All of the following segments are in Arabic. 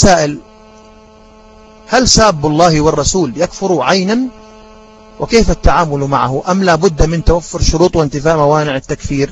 السائل: هل ساب الله والرسول يكفر عينا؟ وكيف التعامل معه؟ أم لا بد من توفر شروط وانتفاء موانع التكفير؟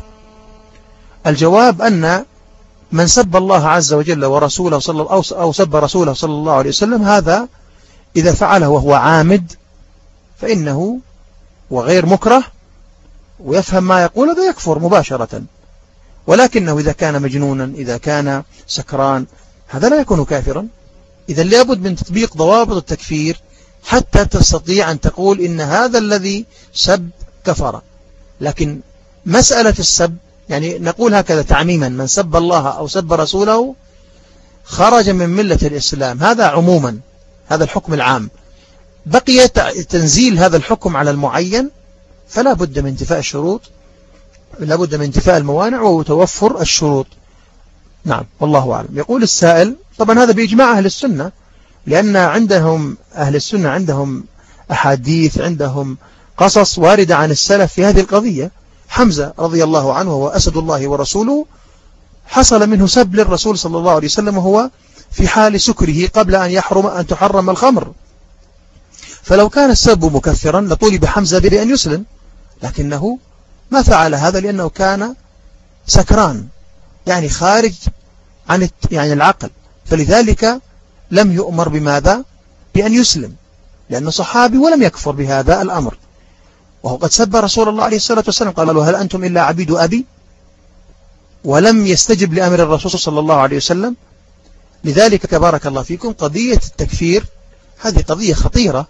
الجواب أن من سب الله عز وجل ورسوله أو سب رسوله صلى الله عليه وسلم، هذا إذا فعله وهو عامد فإنه وغير مكره ويفهم ما يقول هذا يكفر مباشرة. ولكنه إذا كان مجنونا، إذا كان سكران، هذا لا يكون كافرا. إذا لابد من تطبيق ضوابط التكفير حتى تستطيع أن تقول إن هذا الذي سب كفر. لكن مسألة السب يعني نقول هكذا تعميما: من سب الله أو سب رسوله خرج من ملة الإسلام، هذا عموما، هذا الحكم العام. بقي تنزيل هذا الحكم على المعين، فلا بد من انتفاء الشروط، لا بد من انتفاء الموانع وتوفر الشروط. نعم، والله أعلم. يقول السائل: طبعا هذا بإجماع أهل السنة، لأن عندهم أهل السنة عندهم أحاديث، عندهم قصص واردة عن السلف في هذه القضية. حمزة رضي الله عنه وهو أسد الله ورسوله حصل منه سب للرسول صلى الله عليه وسلم وهو في حال سكره قبل أن تحرم الخمر، فلو كان السب مكفرا لطولب حمزة بأن يسلم، لكنه ما فعل هذا لأنه كان سكران، يعني خارج عن العقل، فلذلك لم يؤمر بماذا؟ بأن يسلم، لأنه صحابي ولم يكفر بهذا الأمر. وهو قد سب رسول الله عليه الصلاة والسلام، قال له: هل أنتم إلا عبيد أبي؟ ولم يستجب لأمر الرسول صلى الله عليه وسلم. لذلك بارك الله فيكم، قضية التكفير هذه قضية خطيرة،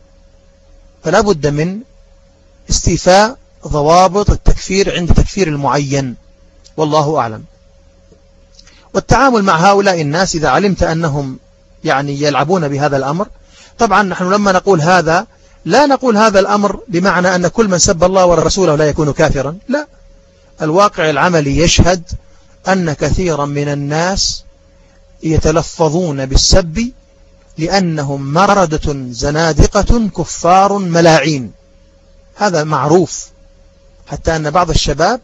فلا بد من استيفاء ضوابط التكفير عند تكفير المعين، والله أعلم. والتعامل مع هؤلاء الناس إذا علمت أنهم يعني يلعبون بهذا الأمر، طبعا نحن لما نقول هذا لا نقول هذا الأمر بمعنى أن كل من سب الله ورسوله لا يكون كافرا، لا. الواقع العملي يشهد أن كثيرا من الناس يتلفظون بالسب لأنهم مردة زنادقة كفار ملاعين، هذا معروف، حتى أن بعض الشباب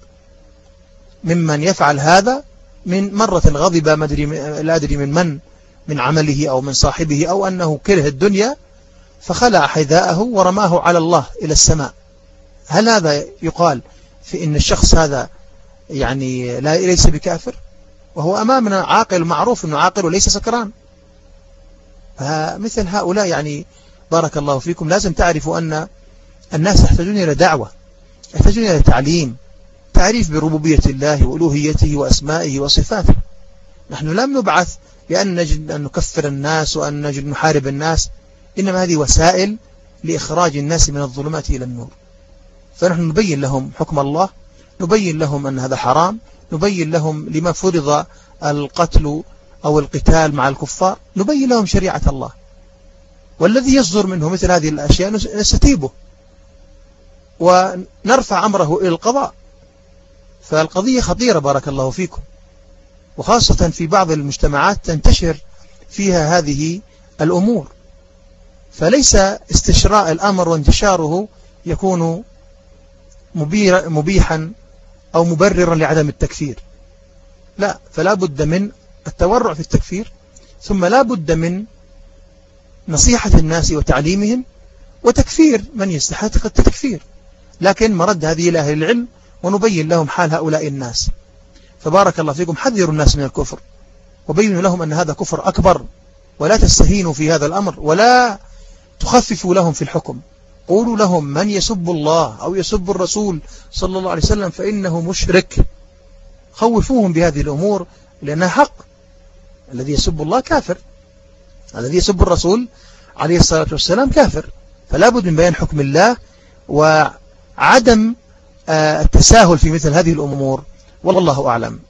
ممن يفعل هذا من مرة غضب لا أدري من عمله أو من صاحبه، أو أنه كره الدنيا فخلع حذاءه ورماه على الله إلى السماء. هل هذا يقال في إن الشخص هذا يعني ليس بكافر؟ وهو أمامنا عاقل، معروف أنه عاقل وليس سكران. مثل هؤلاء يعني بارك الله فيكم لازم تعرفوا أن الناس يحتاجون إلى دعوة، يحتاجون إلى تعليم، تعريف بربوبية الله وألوهيته وأسمائه وصفاته. نحن لم نبعث لأن نجد أن نكفر الناس وأن نجد نحارب الناس، إنما هذه وسائل لإخراج الناس من الظلمات إلى النور. فنحن نبين لهم حكم الله، نبين لهم أن هذا حرام، نبين لهم لما فرض القتل أو القتال مع الكفار، نبين لهم شريعة الله. والذي يصدر منه مثل هذه الأشياء نستتيبه ونرفع أمره إلى القضاء. فالقضية خطيرة بارك الله فيكم، وخاصة في بعض المجتمعات تنتشر فيها هذه الأمور، فليس استشراء الأمر وانتشاره يكون مبيحا أو مبررا لعدم التكفير، لا. فلا بد من التورع في التكفير، ثم لا بد من نصيحة الناس وتعليمهم وتكفير من يستحق التكفير، لكن مرد هذه إلى أهل العلم ونبين لهم حال هؤلاء الناس. فبارك الله فيكم حذروا الناس من الكفر وبينوا لهم أن هذا كفر أكبر، ولا تستهينوا في هذا الأمر ولا تخففوا لهم في الحكم. قولوا لهم: من يسب الله أو يسب الرسول صلى الله عليه وسلم فإنه مشرك. خوفوهم بهذه الأمور لأنها حق. الذي يسب الله كافر، الذي يسب الرسول عليه الصلاة والسلام كافر. فلا بد من بيان حكم الله وعدم التساهل في مثل هذه الأمور، والله أعلم.